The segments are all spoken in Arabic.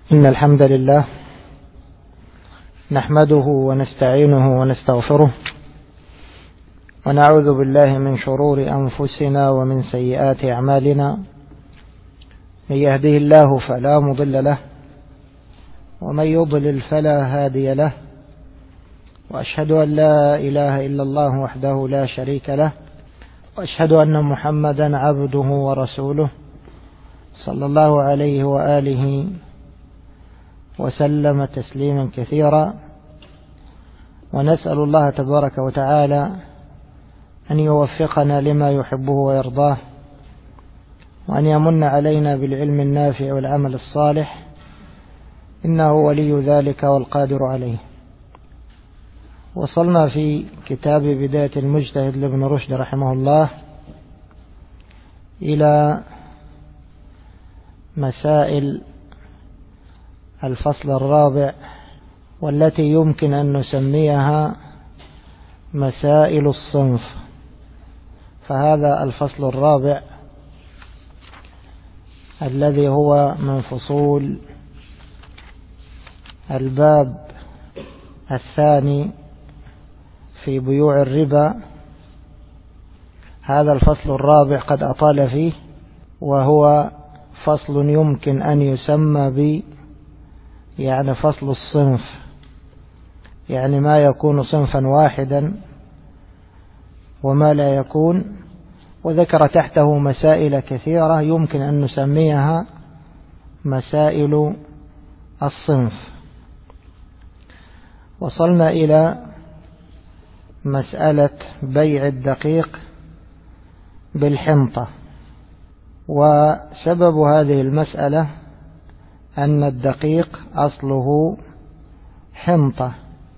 إن الحمد لله نحمده ونستعينه ونستغفره ونعوذ بالله من شرور أنفسنا ومن سيئات أعمالنا. من يهده الله فلا مضل له ومن يضلل فلا هادي له، وأشهد أن لا إله إلا الله وحده لا شريك له، وأشهد أن محمدا عبده ورسوله صلى الله عليه وآله وسلم تسليما كثيرا. ونسأل الله تبارك وتعالى أن يوفقنا لما يحبه ويرضاه، وأن يمن علينا بالعلم النافع والعمل الصالح، إنه ولي ذلك والقادر عليه. وصلنا في كتاب بداية المجتهد لابن رشد رحمه الله إلى مسائل الفصل الرابع، والتي يمكن أن نسميها مسائل الصنف. فهذا الفصل الرابع الذي هو من فصول الباب الثاني في بيوع الربا. هذا الفصل الرابع قد أطال فيه، وهو فصل يمكن أن يسمى فصل الصنف، يعني ما يكون صنفا واحدا وما لا يكون. وذكر تحته مسائل كثيرة يمكن أن نسميها مسائل الصنف. وصلنا إلى مسألة بيع الدقيق بالحنطة. وسبب هذه المسألة أن الدقيق أصله حنطة،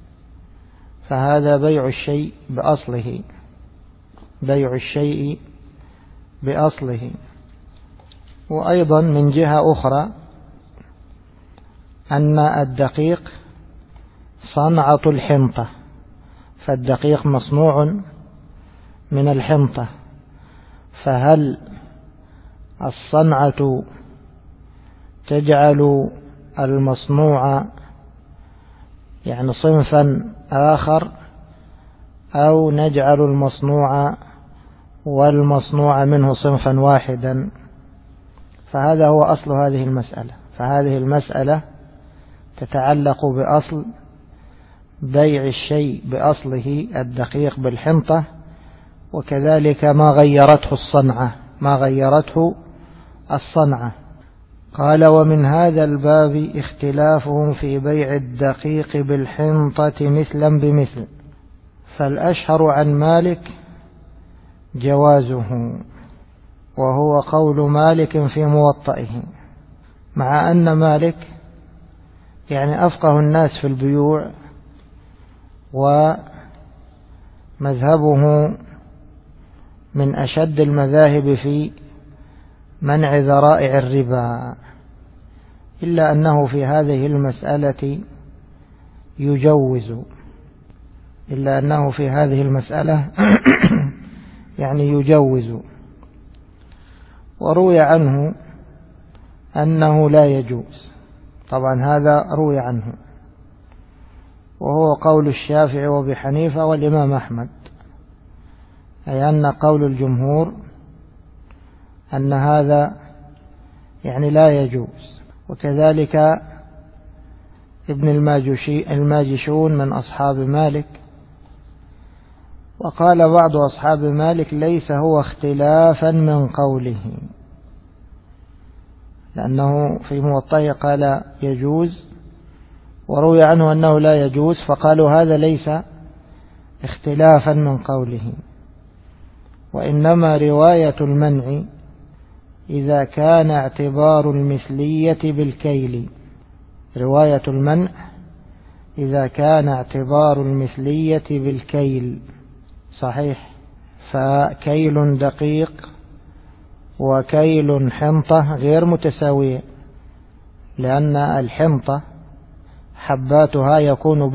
فهذا بيع الشيء بأصله، بيع الشيء بأصله. وأيضا من جهة أخرى أن الدقيق صنعة الحنطة، فالدقيق مصنوع من الحنطة، فهل الصنعة تجعل المصنوع صنفا آخر، أو نجعل المصنوع والمصنوع منه صنفا واحدا؟ فهذا هو أصل هذه المسألة. فهذه المسألة تتعلق بأصل بيع الشيء بأصله الدقيق بالحنطة، وكذلك ما غيرته الصنعة. قال: ومن هذا الباب اختلافهم في بيع الدقيق بالحنطة مثلا بمثل، فالأشهر عن مالك جوازه، وهو قول مالك في موطئه، مع أن مالك أفقه الناس في البيوع، ومذهبه من أشد المذاهب في منع ذرائع الربا، إلا أنه في هذه المسألة يجوز. وروي عنه أنه لا يجوز. طبعا هذا روي عنه، وهو قول الشافعي وأبي حنيفة والإمام أحمد، أي أن قول الجمهور أن هذا لا يجوز. وكذلك ابن الماجشون من أصحاب مالك. وقال بعض أصحاب مالك: ليس هو اختلافا من قوله، لأنه في موطئه قال يجوز، وروي عنه أنه لا يجوز، فقالوا هذا ليس اختلافا من قوله، وإنما رواية المنع إذا كان اعتبار المثلية بالكيل. رواية المنع إذا كان اعتبار المثلية بالكيل صحيح، فكيل دقيق وكيل حنطة غير متساوية، لأن الحنطة حباتها يكون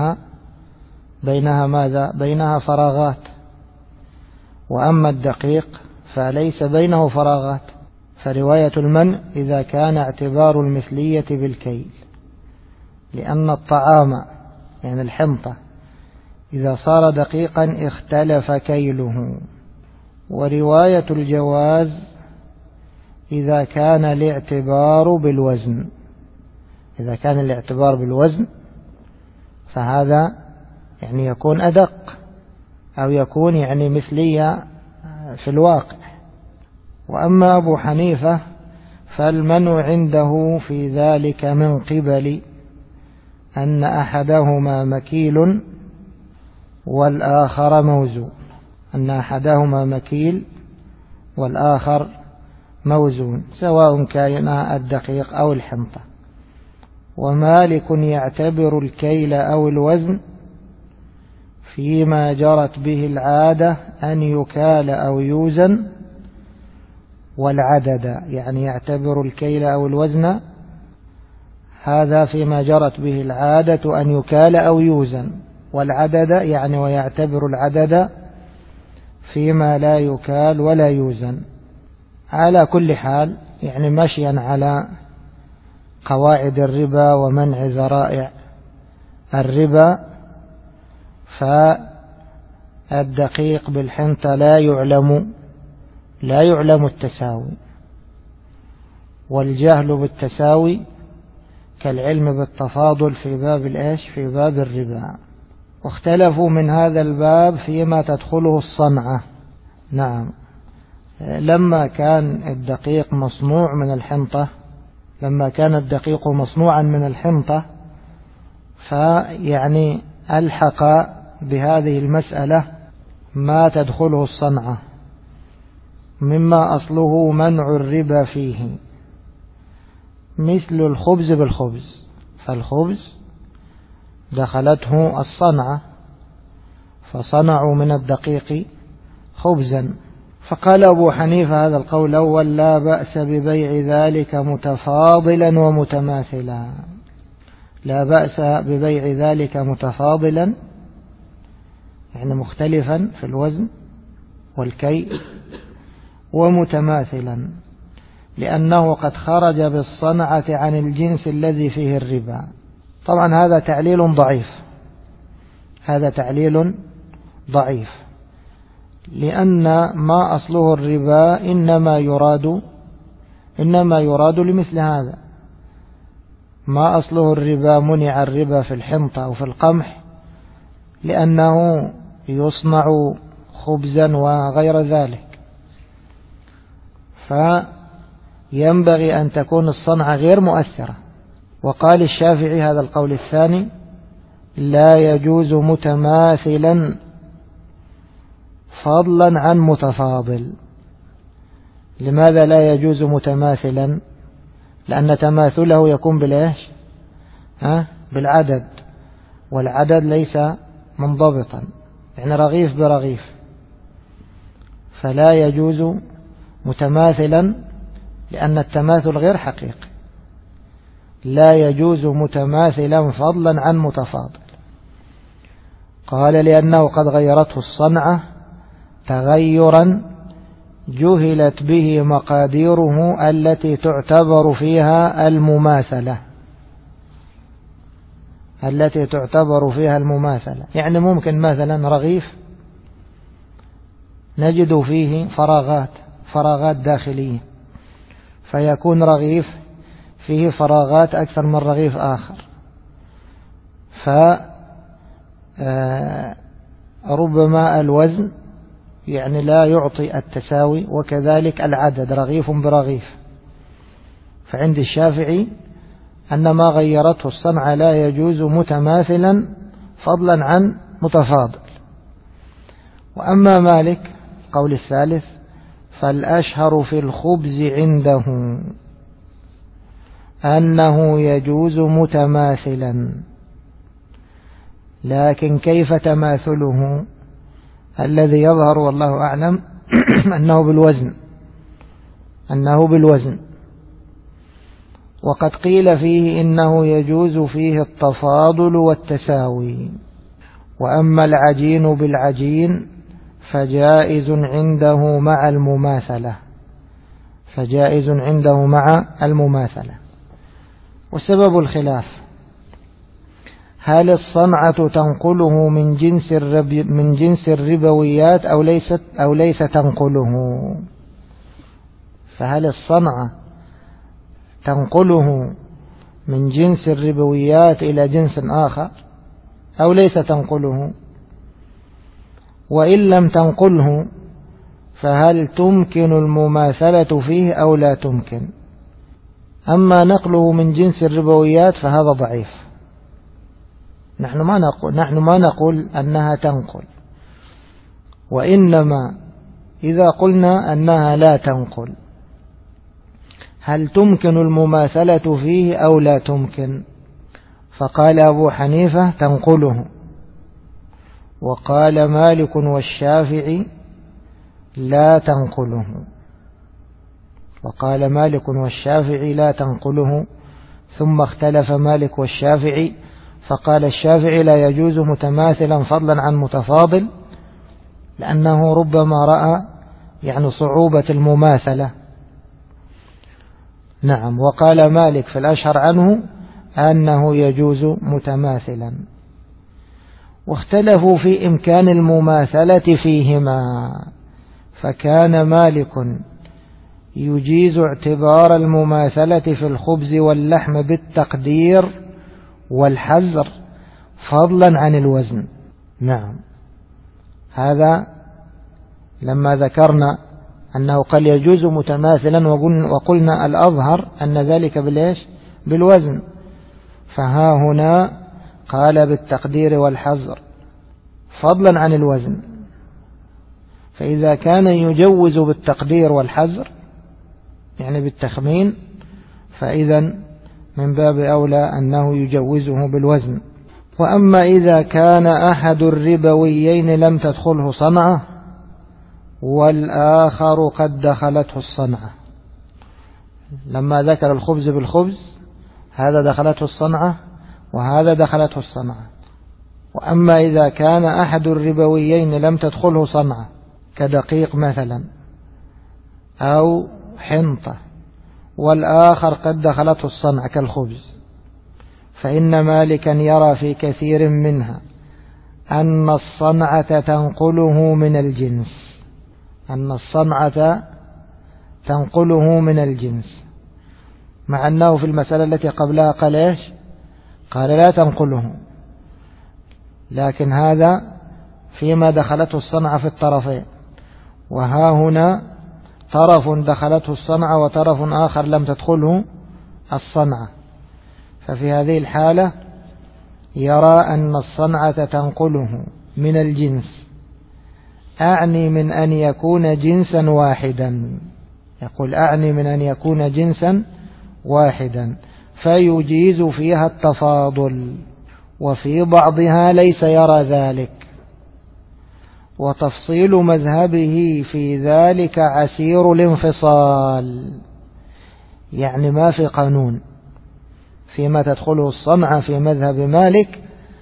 بينها فراغات، وأما الدقيق فليس بينه فراغات، فرواية المنع إذا كان اعتبار المثلية بالكيل، لأن الطعام يعني الحنطة إذا صار دقيقا اختلف كيله. ورواية الجواز إذا كان الاعتبار بالوزن، إذا كان الاعتبار بالوزن فهذا يعني يكون أدق أو يكون يعني مثلية في الواقع. وأما أبو حنيفة فالمنع عنده في ذلك من قبل أن أحدهما مكيل والآخر موزون، أن أحدهما مكيل والآخر موزون سواء كان الدقيق أو الحنطة. ومالك يعتبر الكيل أو الوزن فيما جرت به العادة أن يكال أو يوزن، والعدد يعني يعتبر الكيل أو الوزن هذا فيما جرت به العادة أن يكال أو يوزن، والعدد يعني ويعتبر العدد فيما لا يكال ولا يوزن. على كل حال يعني مشيا على قواعد الربا ومنع ذرائع الربا، فالدقيق بالحنطة لا يعلم التساوي، والجهل بالتساوي كالعلم بالتفاضل في باب في باب الربا. واختلفوا من هذا الباب فيما تدخله الصنعة. نعم، لما كان الدقيق مصنوع من الحنطة، لما كان الدقيق مصنوعا من الحنطة فيعني ألحق بهذه المسألة ما تدخله الصنعة مما أصله منع الربا فيه، مثل الخبز بالخبز، فالخبز دخلته الصنعة فصنعوا من الدقيق خبزا. فقال أبو حنيفة هذا القول الأول لا بأس ببيع ذلك متفاضلا ومتماثلا، لا بأس ببيع ذلك متفاضلا يعني مختلفا في الوزن والكيل، ومتماثلا لأنه قد خرج بالصنعة عن الجنس الذي فيه الربا. طبعا هذا تعليل ضعيف، هذا تعليل ضعيف، لأن ما أصله الربا إنما يراد لمثل هذا. ما أصله الربا منع الربا في الحنطة أو في القمح لأنه يصنع خبزا وغير ذلك، فينبغي أن تكون الصنعة غير مؤثرة. وقال الشافعي هذا القول الثاني لا يجوز متماثلا فضلا عن متفاضل. لماذا لا يجوز متماثلا؟ لأن تماثله يكون بالعدد، والعدد ليس منضبطا، يعني رغيف برغيف، فلا يجوز متماثلا لأن التماثل غير حقيقي. لا يجوز متماثلا فضلا عن متفاضل. قال لأنه قد غيرته الصنعة تغيرا جهلت به مقاديره التي تعتبر فيها المماثلة، يعني ممكن مثلا رغيف نجد فيه فراغات داخلية، فيكون رغيف فيه فراغات أكثر من رغيف آخر، فربما الوزن يعني لا يعطي التساوي، وكذلك العدد رغيف برغيف. فعند الشافعي أن ما غيرته الصنعة لا يجوز متماثلا فضلا عن متفاضل. وأما مالك قول الثالث فالأشهر في الخبز عنده أنه يجوز متماثلا، لكن كيف تماثله؟ الذي يظهر والله أعلم أنه بالوزن. وقد قيل فيه إنه يجوز فيه التفاضل والتساوي. وأما العجين بالعجين فجائز عنده مع المماثلة، فجائز عنده مع المماثلة. وسبب الخلاف: هل الصنعة تنقله من جنس الربويات أو ليس تنقله؟ فهل الصنعة تنقله من جنس الربويات إلى جنس آخر أو ليس تنقله؟ وإن لم تنقله فهل تمكن المماثلة فيه أو لا تمكن؟ أما نقله من جنس الربويات فهذا ضعيف. نحن ما نقول أنها تنقل، وإنما إذا قلنا أنها لا تنقل هل تمكن المماثلة فيه أو لا تمكن؟ فقال أبو حنيفة تنقله، وقال مالك والشافعي لا تنقله. لا تنقله. ثم اختلف مالك والشافعي، فقال الشافعي لا يجوز متماثلا فضلا عن متفاضل، لأنه ربما رأى صعوبة المماثلة. نعم. وقال مالك في الأشهر عنه أنه يجوز متماثلا. واختلفوا في إمكان المماثلة فيهما، فكان مالك يجيز اعتبار المماثلة في الخبز واللحم بالتقدير والحزر فضلا عن الوزن. نعم. هذا لما ذكرنا أنه قال يجوز متماثلا، وقلنا الأظهر أن ذلك بالوزن، فها هنا قال بالتقدير والحزر فضلا عن الوزن. فإذا كان يجوز بالتقدير والحزر بالتخمين، فإذا من باب أولى أنه يجوزه بالوزن. وأما إذا كان أحد الربويين لم تدخله صنعة والآخر قد دخلته الصنعة، لما ذكر الخبز بالخبز هذا دخلته الصنعة وهذا دخلته الصنعة. وأما إذا كان أحد الربويين لم تدخله صنعة كدقيق مثلا أو حنطة، والآخر قد دخلته الصنعة كالخبز، فإن مالكا يرى في كثير منها أن الصنعة تنقله من الجنس، مع أنه في المسألة التي قبلها قال لا تنقله، لكن هذا فيما دخلته الصنعة في الطرفين، وها هنا طرف دخلته الصنعة وطرف آخر لم تدخله الصنعة. ففي هذه الحالة يرى أن الصنعة تنقله من الجنس، أعني من أن يكون جنسا واحدا، يقول أعني من أن يكون جنسا واحدا، فيجيز فيها التفاضل. وفي بعضها ليس يرى ذلك، وتفصيل مذهبه في ذلك عسير الانفصال، ما في قانون فيما تدخله الصنعة في مذهب مالك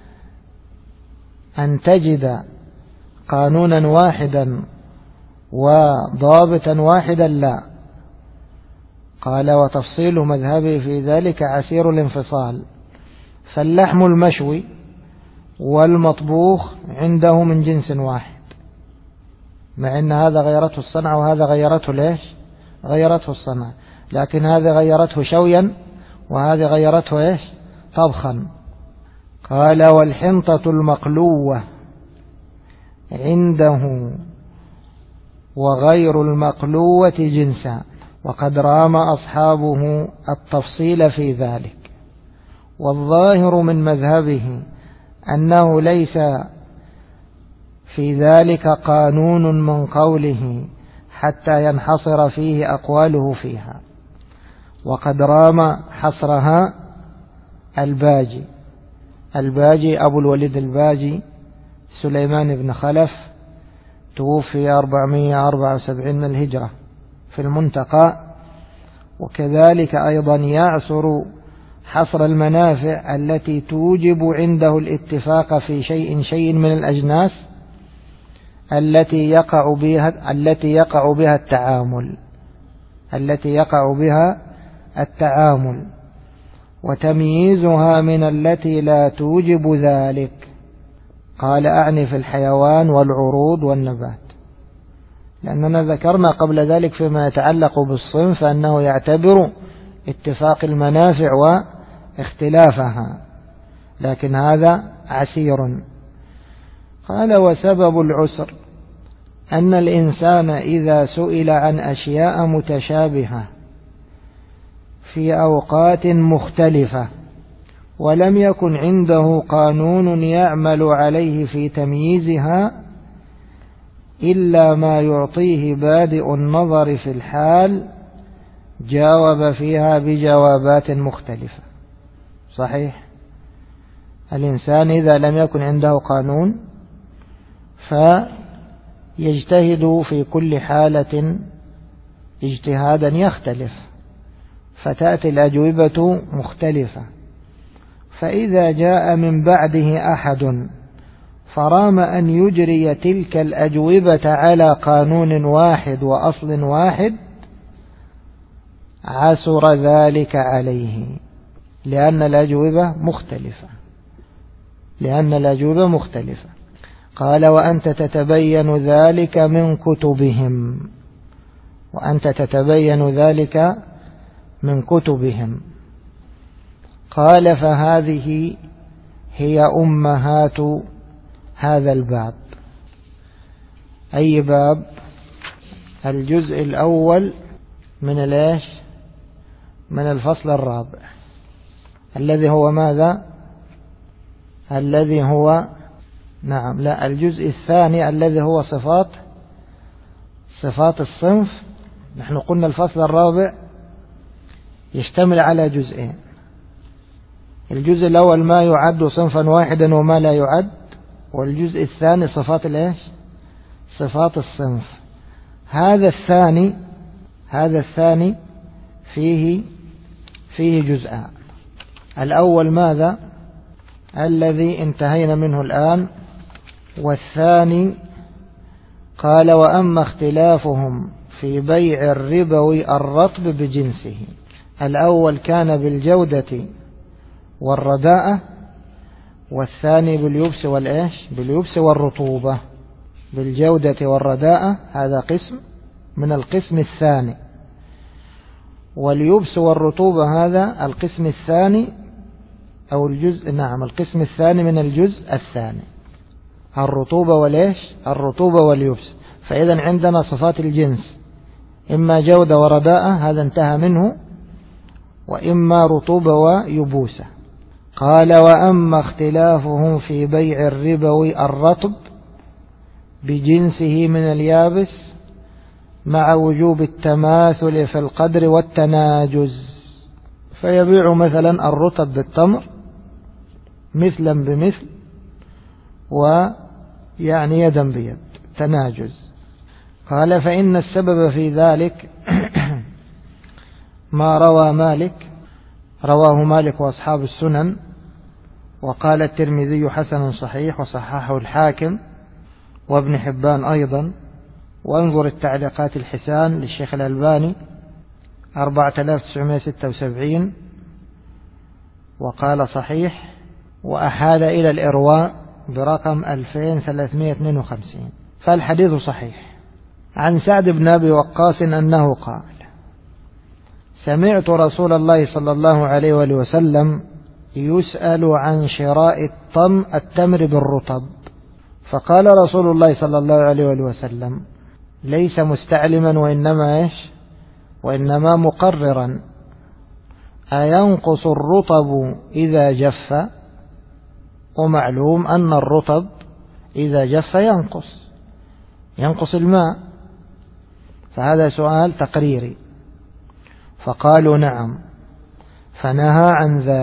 أن تجد قانونا واحدا وضابطا واحدا، لا. قال وتفصيل مذهبه في ذلك عسير الانفصال، فاللحم المشوي والمطبوخ عنده من جنس واحد، مع أن هذا غيرته الصنعة وهذا غيرته الصنعة، لكن هذا غيرته شويا وهذا غيرته طبخا. قال والحنطة المقلوة عنده وغير المقلوة جنسا، وقد رام أصحابه التفصيل في ذلك، والظاهر من مذهبه أنه ليس في ذلك قانون من قوله حتى ينحصر فيه أقواله فيها. وقد رام حصرها الباجي أبو الوليد الباجي سليمان بن خلف، توفي 474 من الهجرة في المنتقى. وكذلك أيضا يعصر حصر المنافع التي توجب عنده الاتفاق في شيء من الأجناس التي يقع بها التعامل، التي يقع بها التعامل، وتمييزها من التي لا توجب ذلك. قال أعني في الحيوان والعروض والنبات، لأننا ذكرنا قبل ذلك فيما يتعلق بالصنف أنه يعتبر اتفاق المنافع واختلافها، لكن هذا عسير. قال وسبب العسر أن الإنسان إذا سئل عن أشياء متشابهة في أوقات مختلفة ولم يكن عنده قانون يعمل عليه في تمييزها إلا ما يعطيه بادئ النظر في الحال، جاوب فيها بجوابات مختلفة. صحيح، الإنسان إذا لم يكن عنده قانون فيجتهد في كل حالة اجتهادا يختلف، فتأتي الأجوبة مختلفة. فإذا جاء من بعده أحد فرام أن يجري تلك الأجوبة على قانون واحد وأصل واحد، عسر ذلك عليه، لأن الأجوبة مختلفة. قال وأنت تتبين ذلك من كتبهم. قال فهذه هي أمهات هذا الباب. أي باب؟ الجزء الأول من الفصل الرابع، الذي هو ماذا؟ الجزء الثاني الذي هو صفات الصنف. نحن قلنا الفصل الرابع يشتمل على جزئين، الجزء الأول ما يعد صنفا واحدا وما لا يعد، والجزء الثاني صفات الصنف. هذا الثاني فيه جزءان. الأول ماذا؟ الذي انتهينا منه الآن. والثاني قال وأما اختلافهم في بيع الربوي الرطب بجنسه. الأول كان بالجودة والرداءة، والثاني باليبس والرطوبة. بالجودة والرداءة هذا قسم من القسم الثاني، واليبس والرطوبة هذا القسم الثاني أو القسم الثاني من الجزء الثاني. الرطوبة واليبس. فإذا عندنا صفات الجنس إما جودة ورداءة، هذا انتهى منه، وإما رطوبة ويبوسة. قال وأما اختلافهم في بيع الربوي الرطب بجنسه من اليابس مع وجوب التماثل في القدر والتناجز، فيبيع مثلا الرطب بالتمر مثلا بمثل، يدا بيد، تناجز. قال فإن السبب في ذلك ما رواه مالك وأصحاب السنن، وقال الترمذي حسن صحيح، وصححه الحاكم وابن حبان أيضا. وانظر التعليقات الحسان للشيخ الألباني 4976، وقال صحيح، وأحال إلى الإرواء برقم 2352، فالحديث صحيح. عن سعد بن أبي وقاص أنه قال سمعت رسول الله صلى الله عليه وآله وسلم يسأل عن شراء التمر بالرطب، فقال رسول الله صلى الله عليه وآله وسلم ليس مستعلما وإنما مقررا، أينقص الرطب إذا جف؟ ومعلوم أن الرطب إذا جف ينقص الماء، فهذا سؤال تقريري. فقالوا نعم، فنهى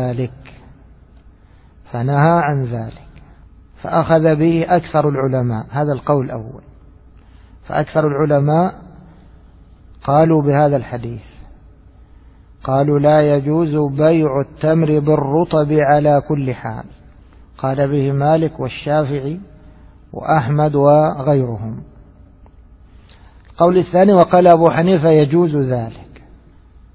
عن ذلك فأخذ به أكثر العلماء. هذا القول الأول. فأكثر العلماء قالوا بهذا الحديث، قالوا لا يجوز بيع التمر بالرطب على كل حال. قال به مالك والشافعي وأحمد وغيرهم. القول الثاني وقال أبو حنيفة يجوز ذلك،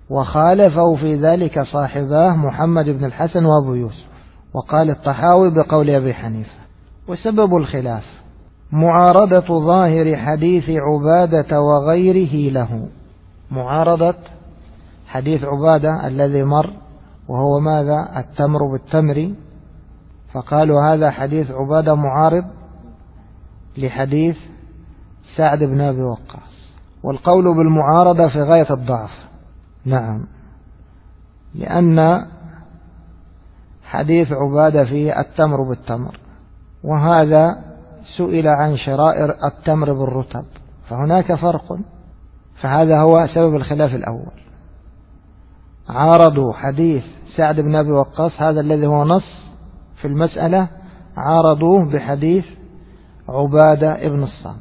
وخالفه في ذلك صاحباه محمد بن الحسن وأبو يوسف، وقال الطحاوي بقول أبي حنيفة. وسبب الخلاف معارضة ظاهر حديث عبادة وغيره له، معارضة حديث عبادة الذي مر وهو ماذا؟ التمر بالتمر، فقالوا هذا حديث عبادة معارض لحديث سعد بن أبي وقاص، والقول بالمعارضة في غاية الضعف. نعم، لأن حديث عبادة فيه التمر بالتمر، وهذا سئل عن شرائر التمر بالرطب، فهناك فرق، فهذا هو سبب الخلاف الأول. عارضوا حديث سعد بن أبي وقاص هذا الذي هو نص في المسألة، عارضوه بحديث عبادة ابن الصامت.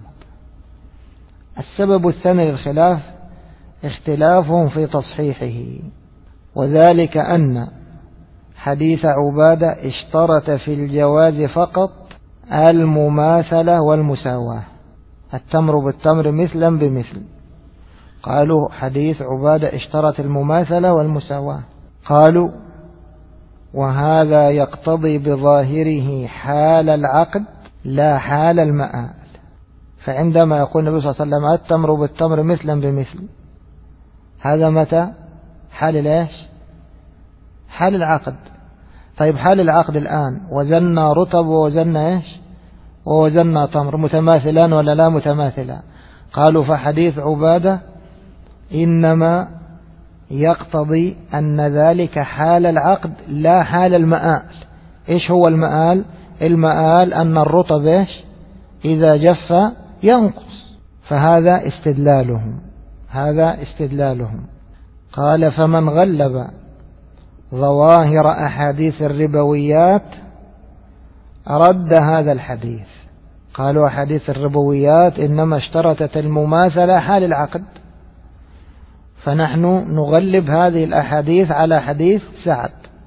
السبب الثاني للخلاف اختلافهم في تصحيحه، وذلك أن حديث عبادة اشترط في الجواز فقط المماثلة والمساواة، التمر بالتمر مثلا بمثل. قالوا حديث عبادة اشترط المماثلة والمساواة، قالوا وهذا يقتضي بظاهره حال العقد لا حال المآل. فعندما يقول النبي صلى الله عليه وسلم التمر بالتمر مثلا بمثل، هذا متى؟ حال الايش؟ حال العقد. طيب حال العقد الآن وزننا رطب ووزننا ايش؟ ووزننا تمر، متماثلان ولا لا متماثلان؟ قالوا فحديث عبادة إنما يقتضي أن ذلك حال العقد لا حال المآل. إيش هو المآل؟ المآل أن الرطب إيش؟ إذا جف ينقص، فهذا استدلالهم، هذا استدلالهم. قال فمن غلب ظواهر أحاديث الربويات رد هذا الحديث. قالوا أحاديث الربويات إنما اشترطت المماثلة حال العقد، فنحن نغلب هذه الأحاديث على حديث سعد.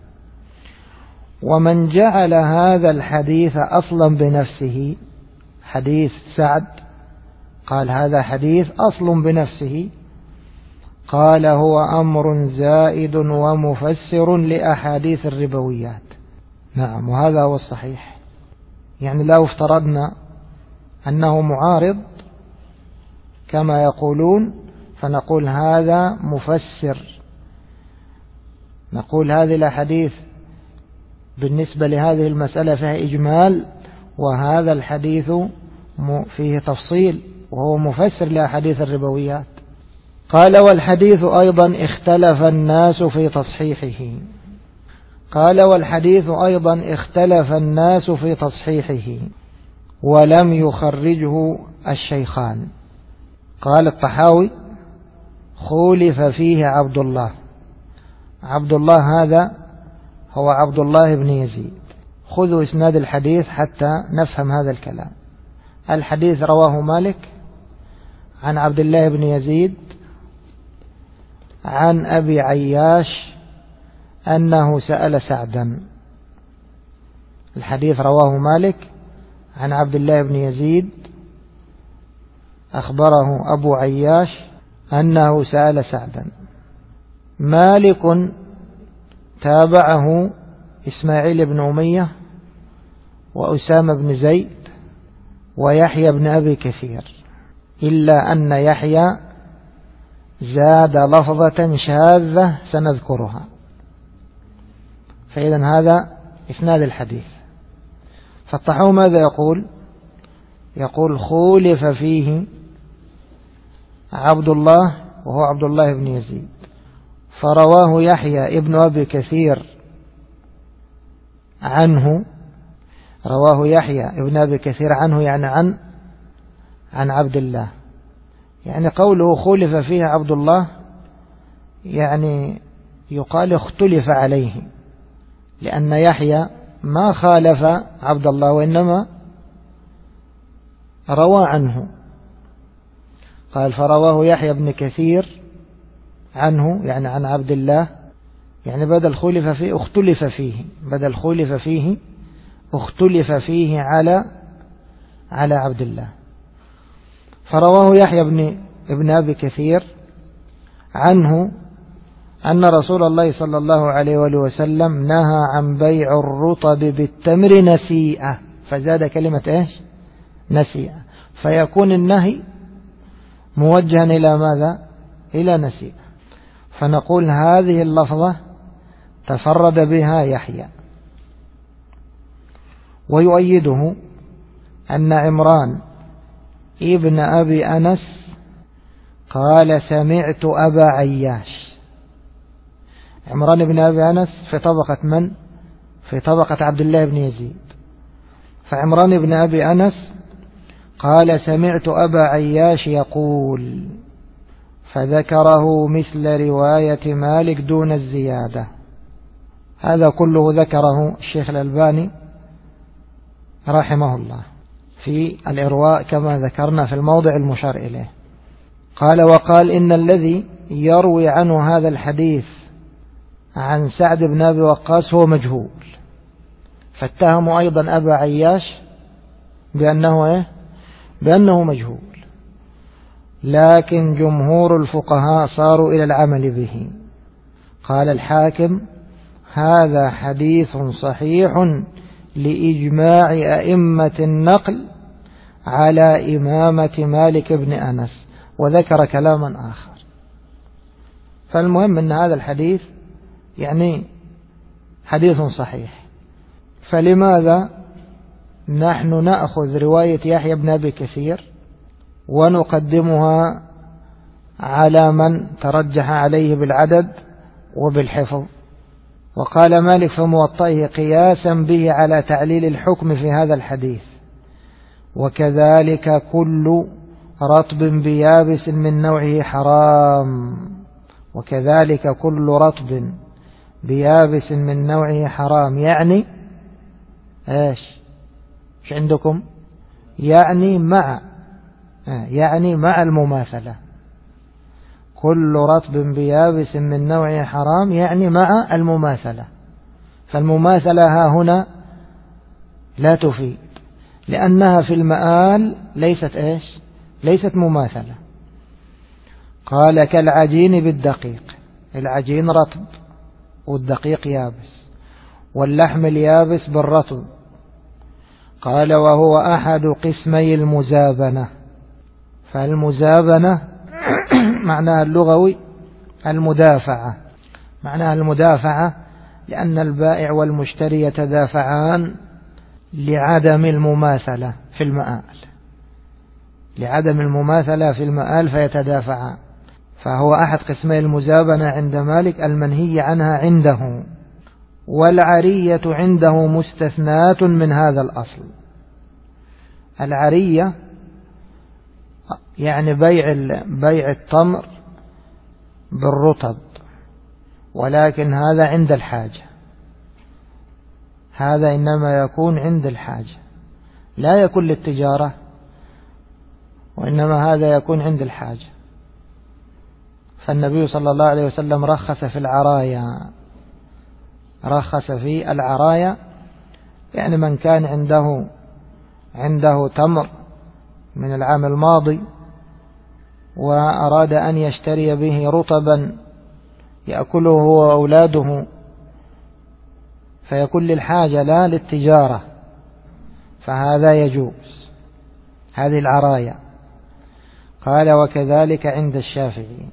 ومن جعل هذا الحديث أصلا بنفسه، حديث سعد قال هذا حديث أصل بنفسه، قال هو أمر زائد ومفسر لأحاديث الربويات. نعم، وهذا هو الصحيح. يعني لو افترضنا أنه معارض كما يقولون فنقول هذا مفسر، نقول هذه الأحاديث بالنسبة لهذه المسألة فيها إجمال، وهذا الحديث فيه تفصيل وهو مفسر لأحاديث الربويات. قال والحديث أيضا اختلف الناس في تصحيحه. قال والحديث أيضا اختلف الناس في تصحيحه ولم يخرجه الشيخان. قال الطحاوي خولف فيه عبد الله. عبد الله هذا هو عبد الله بن يزيد. خذوا إسناد الحديث حتى نفهم هذا الكلام. الحديث رواه مالك عن عبد الله بن يزيد عن أبي عياش أنه سأل سعدا. الحديث رواه مالك عن عبد الله بن يزيد أخبره أبو عياش أنه سأل سعدا. مالك تابعه إسماعيل بن أمية وأسامة بن زيد ويحيى بن أبي كثير، إلا أن يحيى زاد لفظة شاذة سنذكرها. فإذا هذا إسناد الحديث. فالطحاوي ماذا يقول؟ يقول خولف فيه عبد الله وهو عبد الله بن يزيد، فرواه يحيى ابن أبي كثير عنه، رواه يحيى ابن أبي كثير عنه يعني عن عبد الله. يعني قوله خولف فيه عبد الله يعني يقال اختلف عليه، لأن يحيى ما خالف عبد الله وإنما روى عنه. قال فرواه يحيى بن كثير عنه يعني عن عبد الله، يعني بدل خولف فيه اختلف فيه، بدل خولف فيه اختلف فيه على عبد الله. فرواه يحيى ابن أبي كثير عنه أن رسول الله صلى الله عليه وآله وسلم نهى عن بيع الرطب بالتمر نسيئة، فزاد كلمة إيش؟ نسيئة، فيكون النهي موجها إلى ماذا؟ إلى نسيئة. فنقول هذه اللفظة تفرد بها يحيى. ويؤيده أن عمران ابن أبي أنس قال سمعت أبا عياش. عمران بن أبي أنس في طبقة من؟ في طبقة عبد الله بن يزيد. فعمران بن أبي أنس قال سمعت أبا عياش يقول، فذكره مثل رواية مالك دون الزيادة. هذا كله ذكره الشيخ الألباني رحمه الله في الإرواء كما ذكرنا في الموضع المشار إليه. قال وقال إن الذي يروي عنه هذا الحديث عن سعد بن أبي وقاص هو مجهول، فاتهموا أيضا أبا عياش بأنه مجهول، لكن جمهور الفقهاء صاروا إلى العمل به. قال الحاكم هذا حديث صحيح لإجماع أئمة النقل على إمامة مالك بن أنس، وذكر كلاما آخر. فالمهم أن هذا الحديث يعني حديث صحيح. فلماذا نحن نأخذ رواية يحيى بن أبي كثير ونقدمها على من ترجح عليه بالعدد وبالحفظ؟ وقال مالك في موطئه قياسا به على تعليل الحكم في هذا الحديث، وكذلك كل رطب بيابس من نوعه حرام، وكذلك كل رطب بيابس من نوعه حرام. يعني ايش عندكم؟ يعني مع المماثلة. كل رطب بيابس من نوعه حرام يعني مع المماثلة. فالمماثلة ها هنا لا تفيد، لأنها في المآل ليست مماثلة. قال كالعجين بالدقيق، العجين رطب والدقيق يابس، واللحم اليابس بالرطب. قال وهو أحد قسمي المزابنة. فالمزابنة معناها اللغوي المدافعة، معناها المدافعة لأن البائع والمشتري يتدافعان لعدم المماثلة في المآل، فيتدافعان. فهو أحد قسمي المزابنة عند مالك المنهي عنها عنده، والعرية عنده مستثناة من هذا الأصل. العرية يعني بيع التمر بالرطب، ولكن هذا عند الحاجة، هذا إنما يكون عند الحاجة، لا يكون للتجارة، وإنما هذا يكون عند الحاجة. فالنبي صلى الله عليه وسلم رخص في العرايا، يعني من كان عنده تمر من العام الماضي وأراد أن يشتري به رطبا يأكله هو وأولاده، فيكون للحاجة لا للتجارة، فهذا يجوز، هذه العرايا. قال وكذلك عند الشافعي.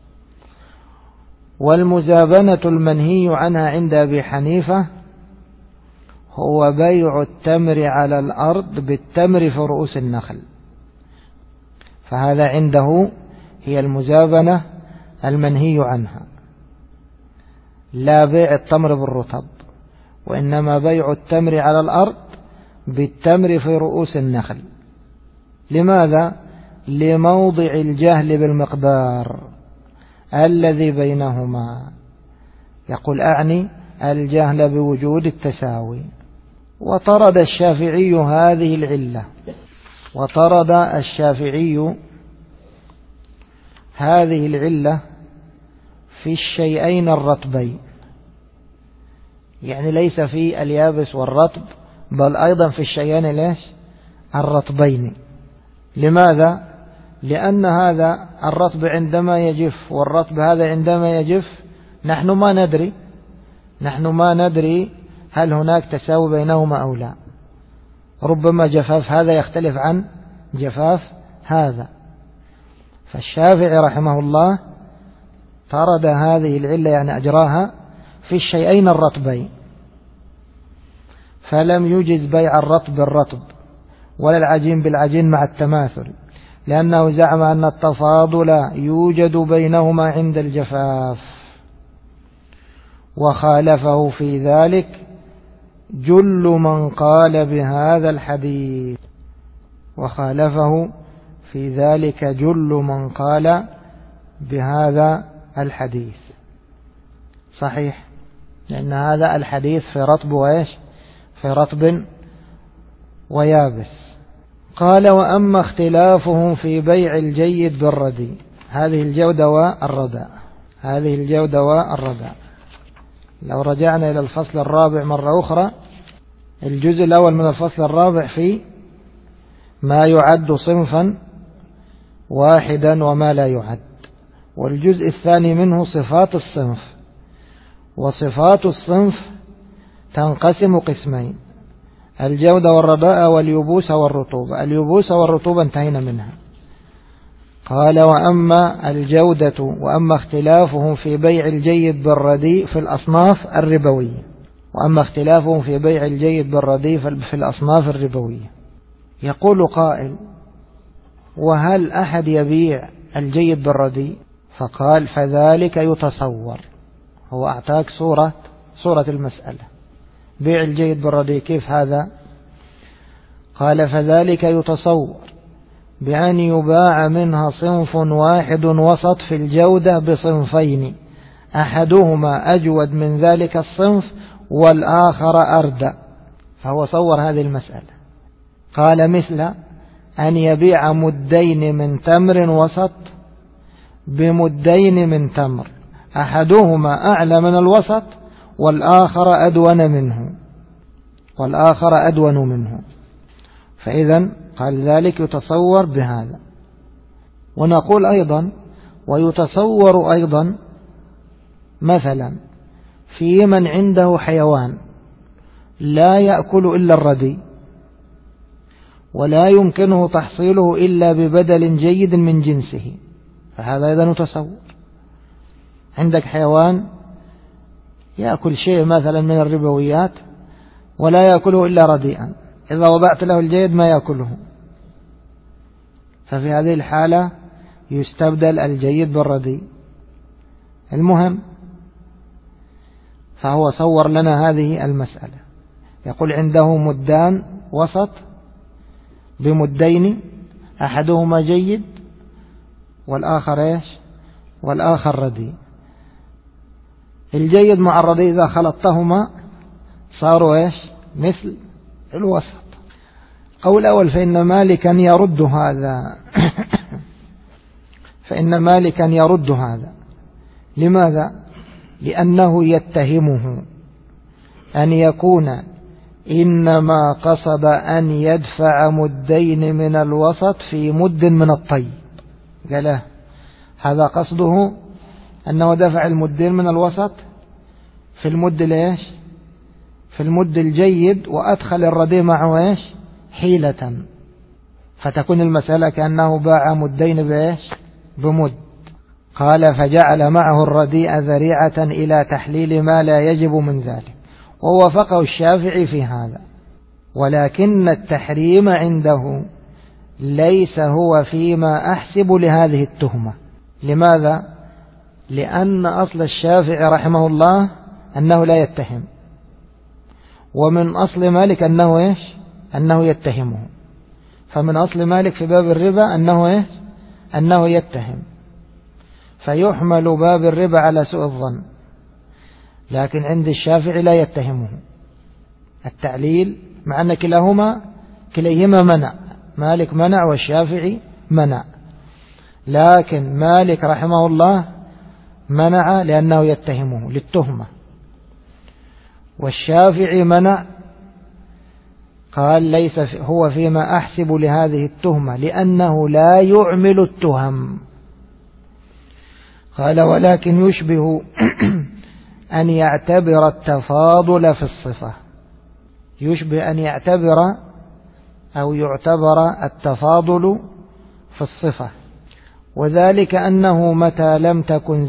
والمزابنة المنهي عنها عند أبي حنيفة هو بيع التمر على الأرض بالتمر في رؤوس النخل، فهذا عنده هي المزابنة المنهي عنها، لا بيع التمر بالرطب، وإنما بيع التمر على الأرض بالتمر في رؤوس النخل. لماذا؟ لموضع الجهل بالمقدار الذي بينهما. يقول أعني الجهل بوجود التساوي. وطرد الشافعي هذه العلة في الشيئين الرطبين، يعني ليس في اليابس والرطب، بل أيضا في الشيئين الرطبين. لماذا؟ لأن هذا الرطب عندما يجف والرطب هذا عندما يجف نحن ما ندري هل هناك تساوي بينهما أو لا. ربما جفاف هذا يختلف عن جفاف هذا. فالشافعي رحمه الله طرد هذه العلة، يعني أجراها في الشيئين الرطبين، فلم يجز بيع الرطب بالرطب ولا العجين بالعجين مع التماثل، لأنه زعم أن التفاضل يوجد بينهما عند الجفاف. وخالفه في ذلك جل من قال بهذا الحديث، وخالفه في ذلك جل من قال بهذا الحديث. صحيح، لأن هذا الحديث في رطب وإيش؟ في رطب ويابس. قال وأما اختلافهم في بيع الجيد بالرديء، هذه الجودة والرداء. لو رجعنا إلى الفصل الرابع مرة أخرى، الجزء الأول من الفصل الرابع في ما يعد صنفا واحدا وما لا يعد، والجزء الثاني منه صفات الصنف. وصفات الصنف تنقسم قسمين: الجودة والرداء واليبوس والرطوبة. اليبوس والرطوبة انتهينا منها. قال وأما الجودة وأما اختلافهم في بيع الجيد بالرديء في الأصناف الربوية. يقول قائل: وهل أحد يبيع الجيد بالرديء؟ فقال: فذلك يتصور. هو أعطاك صورة المسألة. بيع الجيد بالرديء كيف هذا؟ قال: فذلك يتصور بأن يباع منها صنف واحد وسط في الجودة بصنفين، أحدهما أجود من ذلك الصنف والآخر أردى. فهو صور هذه المسألة. قال: مثل أن يبيع مدين من تمر وسط بمدين من تمر، أحدهما أعلى من الوسط والآخر أدون منه. فإذا قال ذلك يتصور بهذا. ونقول أيضا ويتصور أيضا مثلا في من عنده حيوان لا يأكل إلا الردي ولا يمكنه تحصيله إلا ببدل جيد من جنسه، فهذا أيضا يتصور. عندك حيوان يأكل شيء مثلا من الربويات ولا يأكله إلا رديئا، إذا وضعت له الجيد ما يأكله، ففي هذه الحالة يستبدل الجيد بالرديء. المهم، فهو صور لنا هذه المسألة. يقول عنده مدان وسط بمدين، أحدهما جيد والآخر رديء. الجيد مع الرديء إذا خلطتهما صاروا مثل الوسط. قول أول: فإن مالكا يرد هذا. لماذا؟ لأنه يتهمه أن يكون إنما قصد أن يدفع مدين من الوسط في مد من الطيب. قال هذا قصده، أنه دفع المدين من الوسط في المد الجيد، وأدخل الرديء معه حيلة، فتكون المسألة كأنه باع مدين بمد. قال: فجعل معه الرديء ذريعة إلى تحليل ما لا يجب من ذلك. ووافقه الشافعي في هذا، ولكن التحريم عنده ليس هو فيما أحسب لهذه التهمة. لماذا؟ لأن أصل الشافعي رحمه الله أنه لا يتهم، ومن أصل مالك أنه يتهمه. فمن أصل مالك في باب الربا أنه يتهم، فيحمل باب الربا على سوء الظن. لكن عند الشافعي لا يتهمه. التعليل مع أن كليهما منع، مالك منع والشافعي منع، لكن مالك رحمه الله منع لأنه يتهمه للتهمة، والشافعي منع، قال ليس هو فيما أحسب لهذه التهمة لأنه لا يعمل التهم. قال: ولكن يشبه أن يعتبر التفاضل في الصفة، يشبه أن يعتبر أو يعتبر التفاضل في الصفة، وذلك أنه متى لم تكن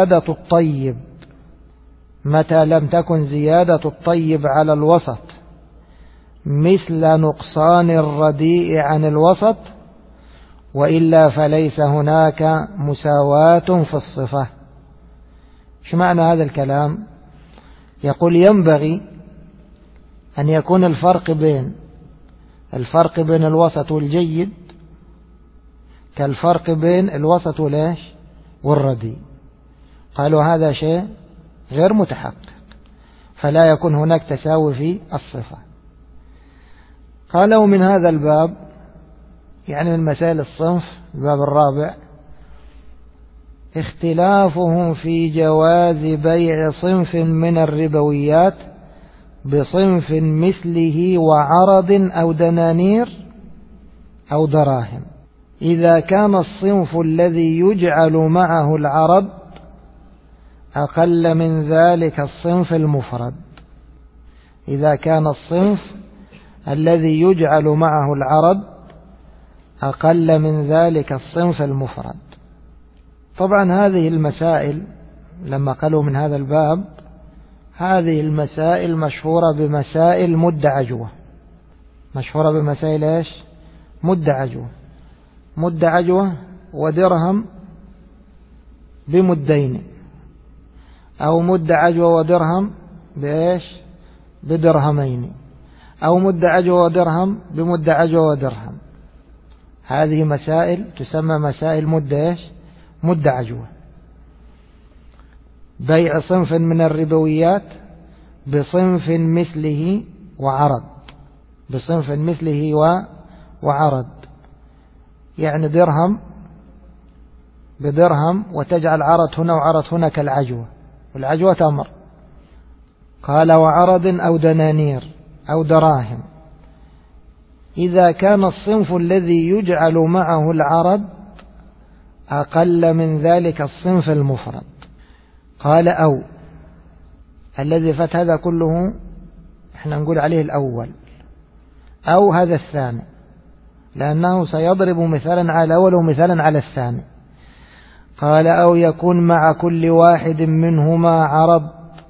زيادة الطيب على الوسط مثل نقصان الرديء عن الوسط، وإلا فليس هناك مساواة في الصفة. شو معنى هذا الكلام؟ يقول ينبغي أن يكون الفرق بين الوسط والجيد كالفرق بين الوسط والرديء. قالوا هذا شيء غير متحقق، فلا يكون هناك تساوي في الصفة. قالوا من هذا الباب، يعني من مسائل الصنف، الباب الرابع، اختلافهم في جواز بيع صنف من الربويات بصنف مثله وعرض أو دنانير أو دراهم، إذا كان الصنف الذي يجعل معه العرض أقل من ذلك الصنف المفرد. إذا كان الصنف الذي يجعل معه العرض أقل من ذلك الصنف المفرد. طبعا هذه المسائل لما قالوا من هذا الباب، هذه المسائل مشهورة بمسائل مد عجوة. مشهورة بمسائل إيش؟ مد عجوة. مد عجوة ودرهم بمدين، أو مد عجوة ودرهم بإيش؟ بدرهمين، أو مد عجوة ودرهم بمد عجوة ودرهم. هذه مسائل تسمى مسائل مد إيش؟ مد عجوة. بيع صنف من الربويات بصنف مثله وعرض، بصنف مثله وعرض، يعني درهم بدرهم وتجعل عرض هنا وعرض هنا كالعجوة، والعجوة تمر. قال وعرض أو دنانير أو دراهم، إذا كان الصنف الذي يجعل معه العرض أقل من ذلك الصنف المفرد. قال أو الذي فات هذا كله احنا نقول عليه الأول، أو هذا الثاني، لأنه سيضرب مثالا على الأول ومثالا على الثاني. قال أو يكون مع كل واحد منهما عرض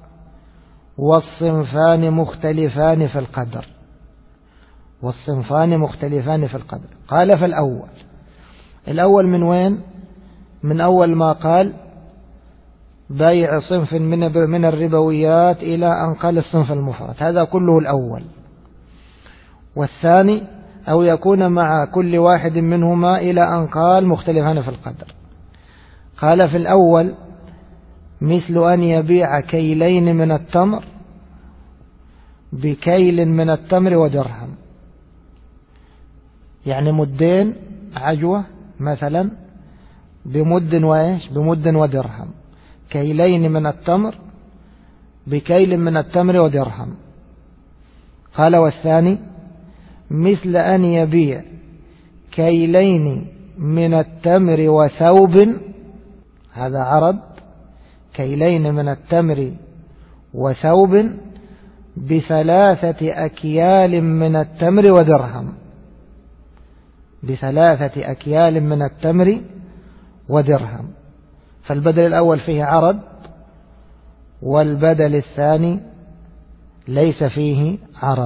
والصنفان مختلفان في القدر. والصنفان مختلفان في القدر. قال فالأول، الأول من وين؟ من أول ما قال بيع صنف من الربويات إلى أن قال الصنف المفرد، هذا كله الأول. والثاني أو يكون مع كل واحد منهما إلى أن قال مختلفان في القدر. قال في الأول مثل أن يبيع كيلين من التمر بكيل من التمر ودرهم، يعني مدين عجوة مثلا بمد وإيش؟ بمد ودرهم. كيلين من التمر بكيل من التمر ودرهم. قال والثاني مثل أن يبيع كيلين من التمر وثوب، هذا عرض، كيلين من التمر وثوب بثلاثة أكيال من التمر ودرهم، بثلاثة أكيال من التمر ودرهم. فالبدل الأول فيه عرض، والبدل الثاني ليس فيه عرض.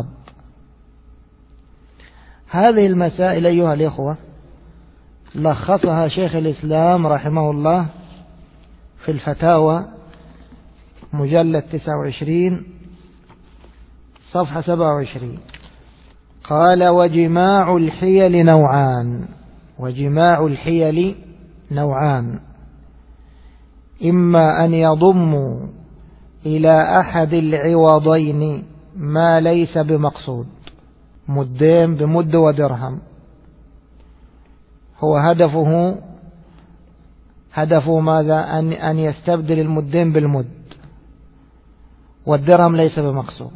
هذه المسائل أيها الإخوة لخصها شيخ الإسلام رحمه الله في الفتاوى مجلد 29 صفحة 27. قال وجماع الحيل نوعان. وجماع الحيل نوعان، إما أن يضموا إلى أحد العوضين ما ليس بمقصود، مدين بمد ودرهم، هو هدفه ماذا؟ أن يستبدل المدين بالمد، والدرهم ليس بمقصود،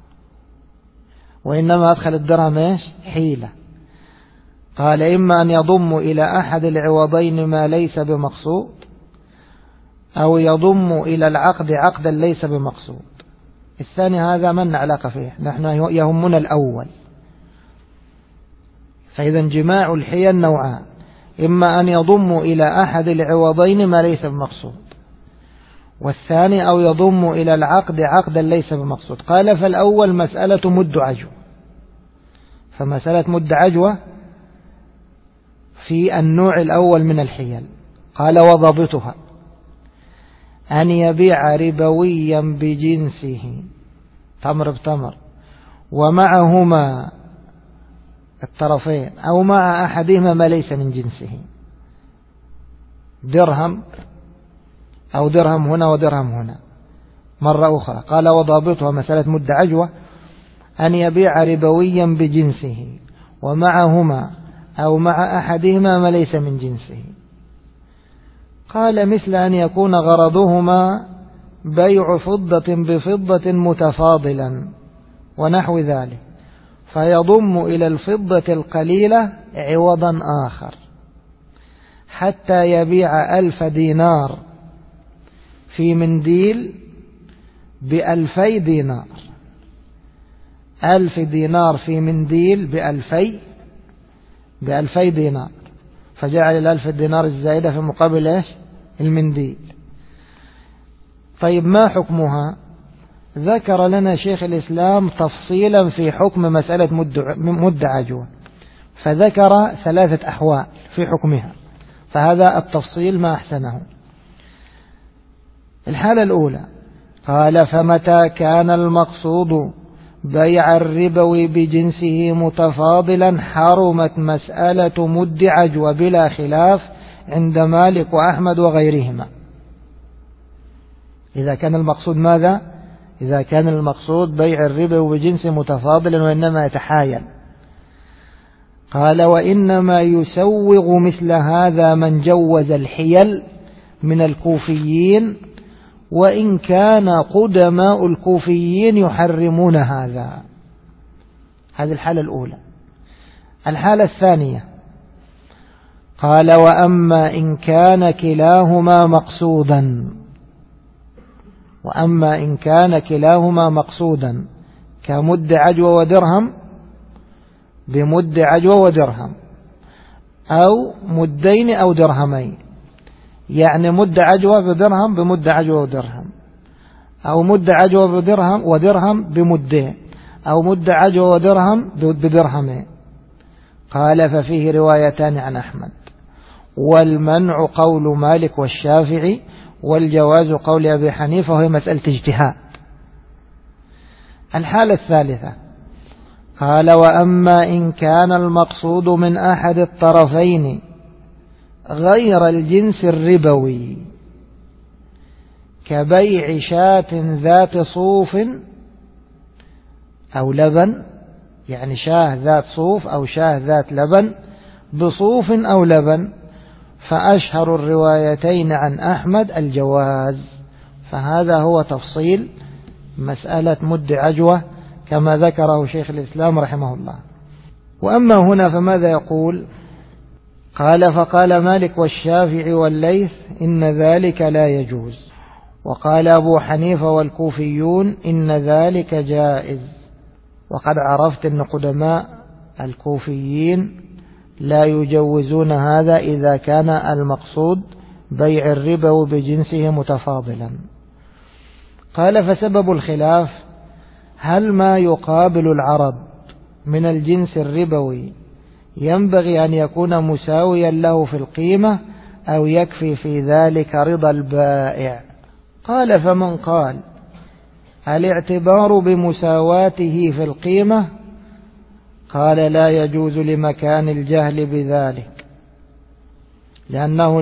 وإنما أدخل الدرهم إيش؟ حيلة. قال إما أن يضم إلى أحد العوضين ما ليس بمقصود، أو يضم إلى العقد عقدا ليس بمقصود. الثاني هذا من علاقة فيه، نحن يهمنا الأول. فإذا جماع الحيل نوعان، إما أن يضم إلى أحد العوضين ما ليس بمقصود، والثاني أو يضم إلى العقد عقدا ليس بمقصود. قال فالأول مسألة مد عجوة، فمسألة مد عجوة في النوع الأول من الحيل. قال وضابطها أن يبيع ربويا بجنسه، تمر بتمر، ومعهما الطرفين أو مع أحدهما ما ليس من جنسه، درهم أو درهم هنا ودرهم هنا مرة أخرى. قال وضابطها مسألة مد عجوة أن يبيع ربويا بجنسه ومعهما أو مع أحدهما ما ليس من جنسه. قال مثل أن يكون غرضهما بيع فضة بفضة متفاضلا ونحو ذلك، فيضم إلى الفضة القليلة عوضا آخر، حتى يبيع 1000 دينار في منديل ب2000 دينار، 1000 دينار في منديل ب2000 دينار، فجعل 1000 دينار الزائدة في مقابل إيش؟ المنديل. طيب ما حكمها؟ ذكر لنا شيخ الإسلام تفصيلا في حكم مسألة مد عجوة، فذكر 3 أحوال في حكمها، فهذا التفصيل ما أحسنه. الحالة الأولى قال فمتى كان المقصود بيع الربوي بجنسه متفاضلا حرمت مسألة مد عجوة بلا خلاف عند مالك وأحمد وغيرهما. إذا كان المقصود ماذا؟ إذا كان المقصود بيع الربوي بجنسه متفاضلا وإنما يتحايل. قال وإنما يسوغ مثل هذا من جوز الحيل من الكوفيين، وإن كان قدماء الكوفيين يحرمون هذا. هذه الحالة الأولى. الحالة الثانية قال وأما إن كان كلاهما مقصودا، وأما إن كان كلاهما مقصودا كمد عجوة ودرهم بمد عجوة ودرهم، أو مدين أو درهمين، يعني مد عجوة بدرهم بمد عجوة ودرهم، أو مد عجوة بدرهم ودرهم بمدين، أو مد عجوة ودرهم بدرهمين. قال ففيه روايتان عن أحمد، والمنع قول مالك والشافعي، والجواز قول أبي حنيفة، وهي مسألة اجتهاد. الحالة الثالثة قال وأما إن كان المقصود من أحد الطرفين غير الجنس الربوي كبيع شاة ذات صوف أو لبن، يعني شاة ذات صوف أو شاة ذات لبن بصوف أو لبن، فأشهر الروايتين عن أحمد الجواز. فهذا هو تفصيل مسألة مد عجوة كما ذكره شيخ الإسلام رحمه الله. وأما هنا فماذا يقول؟ قال فقال مالك والشافعي والليث إن ذلك لا يجوز، وقال أبو حنيفة والكوفيون إن ذلك جائز. وقد عرفت أن قدماء الكوفيين لا يجوزون هذا إذا كان المقصود بيع الربا بجنسه متفاضلا. قال فسبب الخلاف هل ما يقابل العرض من الجنس الربوي ينبغي أن يكون مساويا له في القيمة، أو يكفي في ذلك رضا البائع؟ قال فمن قال الاعتبار بمساواته في القيمة، قال لا يجوز لمكان الجهل بذلك، لأنه